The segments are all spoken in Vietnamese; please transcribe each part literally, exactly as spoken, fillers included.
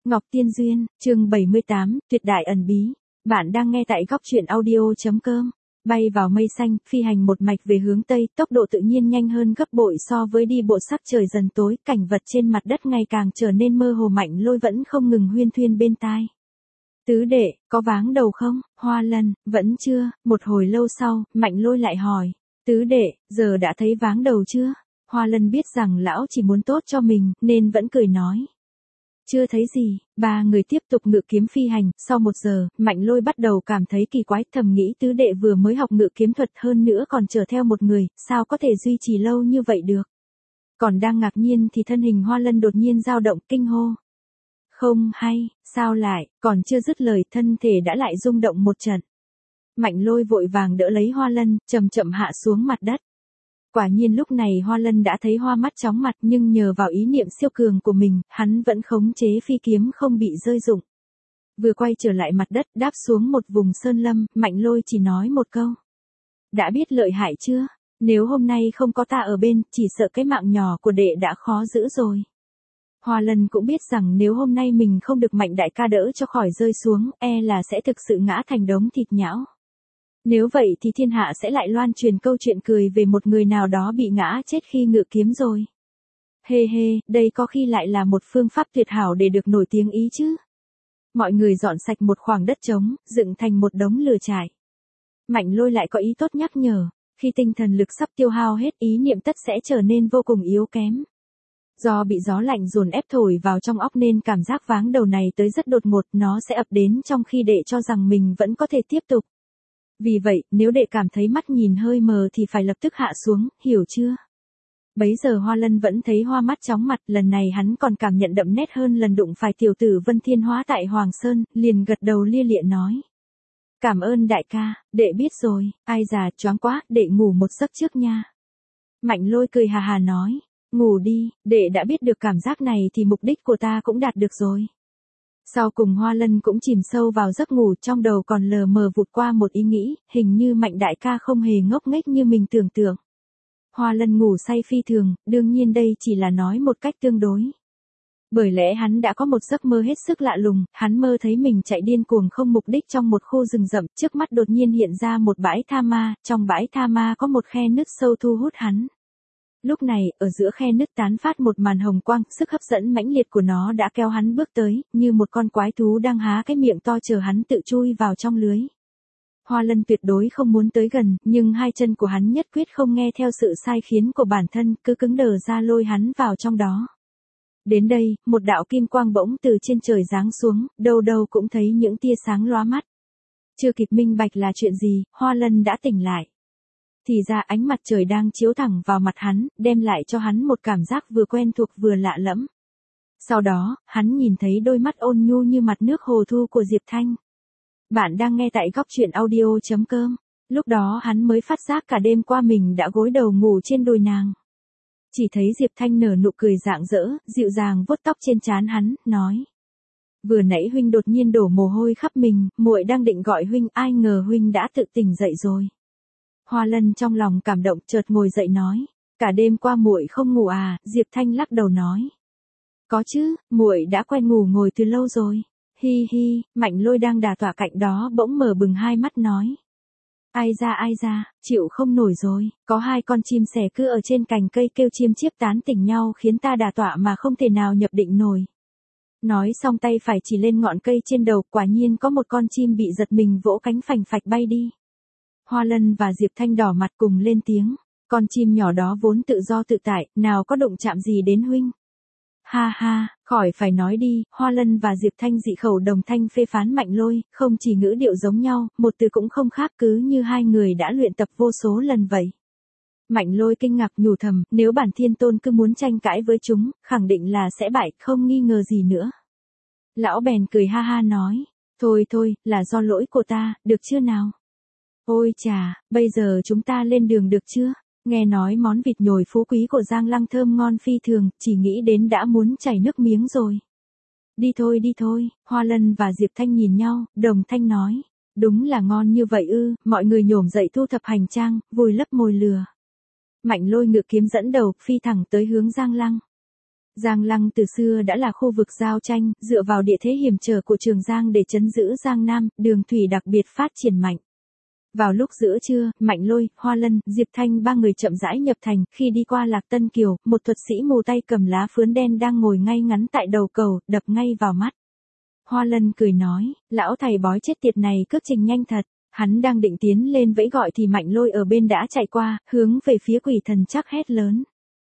Ngọc Tiên Duyên, chương bảy mươi tám, tuyệt đại ẩn bí. Bạn đang nghe tại góc truyện audio chấm com. Bay vào mây xanh, phi hành một mạch về hướng Tây, tốc độ tự nhiên nhanh hơn gấp bội so với đi bộ. Sắc trời dần tối, cảnh vật trên mặt đất ngày càng trở nên mơ hồ. Mạnh Lôi vẫn không ngừng huyên thuyên bên tai. Tứ đệ, có váng đầu không? Hoa Lân, vẫn chưa. Một hồi lâu sau, Mạnh Lôi lại hỏi. Tứ đệ, giờ đã thấy váng đầu chưa? Hoa Lân biết rằng lão chỉ muốn tốt cho mình, nên vẫn cười nói. Chưa thấy gì. Ba người tiếp tục ngự kiếm phi hành. Sau một giờ, Mạnh Lôi bắt đầu cảm thấy kỳ quái, thầm nghĩ tứ đệ vừa mới học ngự kiếm thuật, hơn nữa còn chở theo một người, sao có thể duy trì lâu như vậy được. Còn đang ngạc nhiên thì thân hình Hoa Lân đột nhiên dao động, kinh hô. Không hay, sao lại, còn chưa dứt lời, thân thể đã lại rung động một trận. Mạnh Lôi vội vàng đỡ lấy Hoa Lân, chậm chậm hạ xuống mặt đất. Quả nhiên lúc này Hoa Lân đã thấy hoa mắt chóng mặt, nhưng nhờ vào ý niệm siêu cường của mình, hắn vẫn khống chế phi kiếm không bị rơi rụng. Vừa quay trở lại mặt đất, đáp xuống một vùng sơn lâm, Mạnh Lôi chỉ nói một câu. Đã biết lợi hại chưa? Nếu hôm nay không có ta ở bên, chỉ sợ cái mạng nhỏ của đệ đã khó giữ rồi. Hoa Lân cũng biết rằng nếu hôm nay mình không được Mạnh đại ca đỡ cho khỏi rơi xuống, e là sẽ thực sự ngã thành đống thịt nhão. Nếu vậy thì thiên hạ sẽ lại loan truyền câu chuyện cười về một người nào đó bị ngã chết khi ngự kiếm rồi. Hê hê, đây có khi lại là một phương pháp tuyệt hảo để được nổi tiếng ý chứ. Mọi người dọn sạch một khoảng đất trống, dựng thành một đống lửa trại. Mạnh Lôi lại có ý tốt nhắc nhở, khi tinh thần lực sắp tiêu hao hết, ý niệm tất sẽ trở nên vô cùng yếu kém. Do bị gió lạnh dồn ép thổi vào trong óc nên cảm giác váng đầu này tới rất đột ngột, nó sẽ ập đến trong khi đệ cho rằng mình vẫn có thể tiếp tục. Vì vậy, nếu đệ cảm thấy mắt nhìn hơi mờ thì phải lập tức hạ xuống, hiểu chưa? Bấy giờ Hoa Lân vẫn thấy hoa mắt chóng mặt, lần này hắn còn cảm nhận đậm nét hơn lần đụng phải tiểu tử Vân Thiên Hóa tại Hoàng Sơn, liền gật đầu lia lịa nói. Cảm ơn đại ca, đệ biết rồi, ai già choáng quá, đệ ngủ một giấc trước nha. Mạnh Lôi cười hà hà nói, ngủ đi, đệ đã biết được cảm giác này thì mục đích của ta cũng đạt được rồi. Sau cùng Hoa Lân cũng chìm sâu vào giấc ngủ, trong đầu còn lờ mờ vụt qua một ý nghĩ, hình như Mạnh đại ca không hề ngốc nghếch như mình tưởng tượng. Hoa Lân ngủ say phi thường, đương nhiên đây chỉ là nói một cách tương đối. Bởi lẽ hắn đã có một giấc mơ hết sức lạ lùng, hắn mơ thấy mình chạy điên cuồng không mục đích trong một khu rừng rậm, trước mắt đột nhiên hiện ra một bãi tha ma, trong bãi tha ma có một khe nứt sâu thu hút hắn. Lúc này, ở giữa khe nứt tán phát một màn hồng quang, sức hấp dẫn mãnh liệt của nó đã kéo hắn bước tới, như một con quái thú đang há cái miệng to chờ hắn tự chui vào trong lưới. Hoa Lân tuyệt đối không muốn tới gần, nhưng hai chân của hắn nhất quyết không nghe theo sự sai khiến của bản thân, cứ cứng đờ ra lôi hắn vào trong đó. Đến đây, một đạo kim quang bỗng từ trên trời giáng xuống, đâu đâu cũng thấy những tia sáng lóa mắt. Chưa kịp minh bạch là chuyện gì, Hoa Lân đã tỉnh lại. Thì ra ánh mặt trời đang chiếu thẳng vào mặt hắn, đem lại cho hắn một cảm giác vừa quen thuộc vừa lạ lẫm. Sau đó, hắn nhìn thấy đôi mắt ôn nhu như mặt nước hồ thu của Diệp Thanh. Bạn đang nghe tại góc truyện audio chấm com. Lúc đó hắn mới phát giác cả đêm qua mình đã gối đầu ngủ trên đùi nàng. Chỉ thấy Diệp Thanh nở nụ cười rạng rỡ, dịu dàng vuốt tóc trên trán hắn, nói. Vừa nãy huynh đột nhiên đổ mồ hôi khắp mình, muội đang định gọi huynh, ai ngờ huynh đã tự tỉnh dậy rồi. Hoa Lân trong lòng cảm động, chợt ngồi dậy nói, cả đêm qua muội không ngủ à? Diệp Thanh lắc đầu nói, có chứ, muội đã quen ngủ ngồi từ lâu rồi. Hi hi, Mạnh Lôi đang đà tọa cạnh đó bỗng mở bừng hai mắt nói, ai ra ai ra, chịu không nổi rồi, có hai con chim sẻ cứ ở trên cành cây kêu chiêm chiếp tán tỉnh nhau khiến ta đà tọa mà không thể nào nhập định nổi. Nói xong tay phải chỉ lên ngọn cây trên đầu, quả nhiên có một con chim bị giật mình vỗ cánh phành phạch bay đi. Hoa Lân và Diệp Thanh đỏ mặt cùng lên tiếng, con chim nhỏ đó vốn tự do tự tại, nào có đụng chạm gì đến huynh. Ha ha, khỏi phải nói đi, Hoa Lân và Diệp Thanh dị khẩu đồng thanh phê phán Mạnh Lôi, không chỉ ngữ điệu giống nhau, một từ cũng không khác, cứ như hai người đã luyện tập vô số lần vậy. Mạnh Lôi kinh ngạc nhủ thầm, nếu bản thiên tôn cứ muốn tranh cãi với chúng, khẳng định là sẽ bại, không nghi ngờ gì nữa. Lão bèn cười ha ha nói, thôi thôi, là do lỗi của ta, được chưa nào? Ôi chà, bây giờ chúng ta lên đường được chưa? Nghe nói món vịt nhồi phú quý của Giang Lăng thơm ngon phi thường, chỉ nghĩ đến đã muốn chảy nước miếng rồi. Đi thôi đi thôi, Hoa Lân và Diệp Thanh nhìn nhau, đồng thanh nói, đúng là ngon như vậy ư? Mọi người nhổm dậy thu thập hành trang, vùi lấp mồi lửa. Mạnh Lôi ngự kiếm dẫn đầu, phi thẳng tới hướng Giang Lăng. Giang Lăng từ xưa đã là khu vực giao tranh, dựa vào địa thế hiểm trở của Trường Giang để trấn giữ Giang Nam, đường thủy đặc biệt phát triển mạnh. Vào lúc giữa trưa, Mạnh Lôi, Hoa Lân, Diệp Thanh ba người chậm rãi nhập thành, khi đi qua Lạc Tân Kiều, một thuật sĩ mù tay cầm lá phướn đen đang ngồi ngay ngắn tại đầu cầu, đập ngay vào mắt. Hoa Lân cười nói, lão thầy bói chết tiệt này cước trình nhanh thật. Hắn đang định tiến lên vẫy gọi thì Mạnh Lôi ở bên đã chạy qua, hướng về phía Quỷ Thần Trắc hét lớn.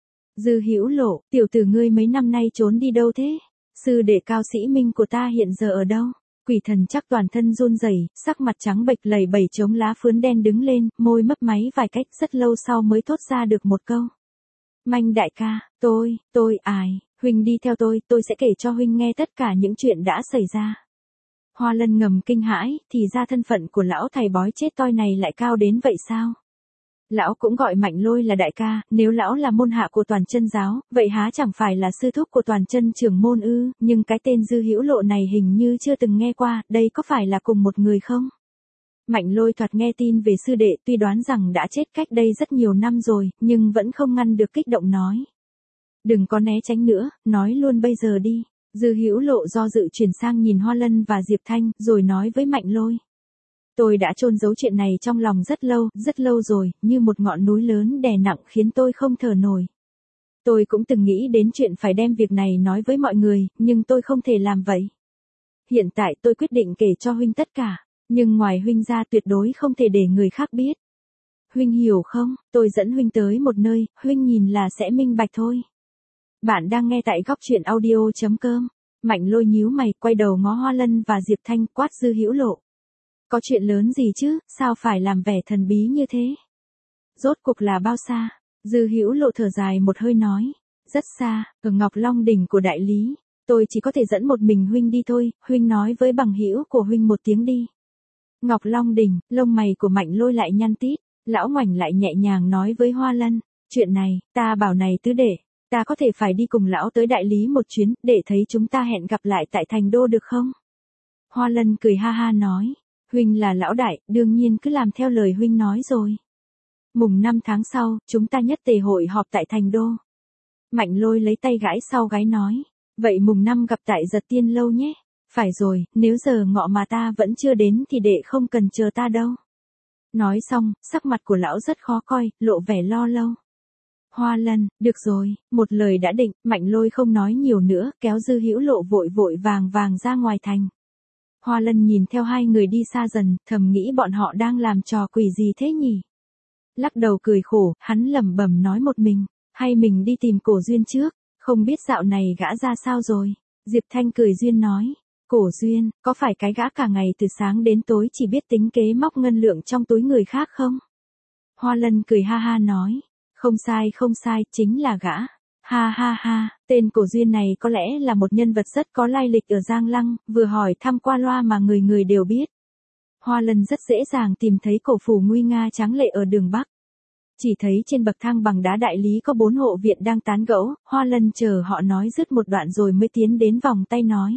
Dư Hữu Lộ, tiểu tử ngươi mấy năm nay trốn đi đâu thế? Sư đệ cao sĩ minh của ta hiện giờ ở đâu? Quỷ Thần Trắc toàn thân run rẩy, sắc mặt trắng bệch lầy bẩy chống lá phướn đen đứng lên, môi mấp máy vài cách, rất lâu sau mới thốt ra được một câu. Manh đại ca, tôi, tôi ai, huynh đi theo tôi, tôi sẽ kể cho huynh nghe tất cả những chuyện đã xảy ra. Hoa Lân ngầm kinh hãi, thì ra thân phận của lão thầy bói chết toi này lại cao đến vậy sao? Lão cũng gọi Mạnh Lôi là đại ca, nếu lão là môn hạ của Toàn Chân giáo, vậy há chẳng phải là sư thúc của Toàn Chân trưởng môn ư? Nhưng cái tên Dư Hữu Lộ này hình như chưa từng nghe qua, đây có phải là cùng một người không? Mạnh Lôi thoạt nghe tin về sư đệ, tuy đoán rằng đã chết cách đây rất nhiều năm rồi, nhưng vẫn không ngăn được kích động nói. Đừng có né tránh nữa, nói luôn bây giờ đi. Dư Hữu Lộ do dự chuyển sang nhìn Hoa Lân và Diệp Thanh, rồi nói với Mạnh Lôi. Tôi đã chôn giấu chuyện này trong lòng rất lâu, rất lâu rồi, như một ngọn núi lớn đè nặng khiến tôi không thở nổi. Tôi cũng từng nghĩ đến chuyện phải đem việc này nói với mọi người, nhưng tôi không thể làm vậy. Hiện tại tôi quyết định kể cho huynh tất cả, nhưng ngoài huynh ra tuyệt đối không thể để người khác biết. Huynh hiểu không, tôi dẫn huynh tới một nơi, huynh nhìn là sẽ minh bạch thôi. Bạn đang nghe tại góc truyện audio chấm com. Mạnh Lôi nhíu mày, quay đầu ngó Hoa Lân và Diệp Thanh, quát Dư Hữu Lộ. Có chuyện lớn gì chứ, sao phải làm vẻ thần bí như thế? Rốt cuộc là bao xa? Dư Hữu Lộ thở dài một hơi nói. Rất xa, ở Ngọc Long đỉnh của đại lý. Tôi chỉ có thể dẫn một mình huynh đi thôi, huynh nói với bằng hữu của huynh một tiếng đi. Ngọc Long đỉnh, lông mày của Mạnh Lôi lại nhăn tít. Lão ngoảnh lại nhẹ nhàng nói với Hoa Lân. Chuyện này, ta bảo này tứ đệ. Ta có thể phải đi cùng lão tới đại lý một chuyến, để thấy chúng ta hẹn gặp lại tại thành đô được không? Hoa Lân cười ha ha nói. Huynh là lão đại, đương nhiên cứ làm theo lời huynh nói rồi. Mùng năm tháng sau, chúng ta nhất tề hội họp tại thành đô. Mạnh Lôi lấy tay gãi sau gáy nói. Vậy mùng năm gặp tại Giật Tiên lâu nhé. Phải rồi, nếu giờ ngọ mà ta vẫn chưa đến thì đệ không cần chờ ta đâu. Nói xong, sắc mặt của lão rất khó coi, lộ vẻ lo lâu. Hoa Lân, được rồi, một lời đã định, Mạnh Lôi không nói nhiều nữa, kéo Dư Hữu Lộ vội vội vàng vàng ra ngoài thành. Hoa Lân nhìn theo hai người đi xa dần, thầm nghĩ bọn họ đang làm trò quỷ gì thế nhỉ? Lắc đầu cười khổ, hắn lẩm bẩm nói một mình, hay mình đi tìm Cổ Duyên trước, không biết dạo này gã ra sao rồi. Diệp Thanh cười duyên nói, Cổ Duyên, có phải cái gã cả ngày từ sáng đến tối chỉ biết tính kế móc ngân lượng trong túi người khác không? Hoa Lân cười ha ha nói. Không sai không sai, chính là gã. Ha ha ha, tên Cổ Duyên này có lẽ là một nhân vật rất có lai lịch ở Giang Lăng, vừa hỏi thăm qua loa mà người người đều biết. Hoa Lân rất dễ dàng tìm thấy cổ phủ nguy nga tráng lệ ở đường Bắc. Chỉ thấy trên bậc thang bằng đá đại lý có bốn hộ viện đang tán gẫu, Hoa Lân chờ họ nói dứt một đoạn rồi mới tiến đến vòng tay nói.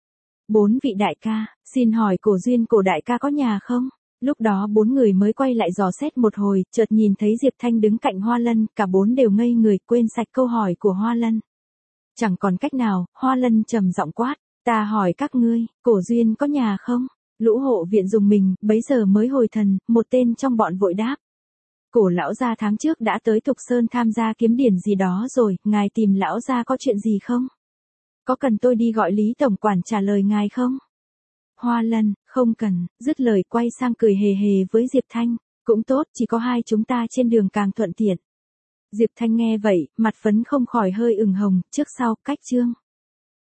Bốn vị đại ca, xin hỏi Cổ Duyên Cổ đại ca có nhà không? Lúc đó bốn người mới quay lại dò xét một hồi, chợt nhìn thấy Diệp Thanh đứng cạnh Hoa Lân, cả bốn đều ngây người, quên sạch câu hỏi của Hoa Lân. Chẳng còn cách nào, Hoa Lân trầm giọng quát, ta hỏi các ngươi, Cổ Duyên có nhà không? Lũ hộ viện dùng mình, bấy giờ mới hồi thần, một tên trong bọn vội đáp. Cổ lão gia tháng trước đã tới Thục Sơn tham gia kiếm điển gì đó rồi, ngài tìm lão gia có chuyện gì không? Có cần tôi đi gọi Lý Tổng Quản trả lời ngài không? Hoa Lân, không cần, dứt lời quay sang cười hề hề với Diệp Thanh, cũng tốt, chỉ có hai chúng ta trên đường càng thuận tiện. Diệp Thanh nghe vậy, mặt phấn không khỏi hơi ửng hồng, trước sau, cách chương.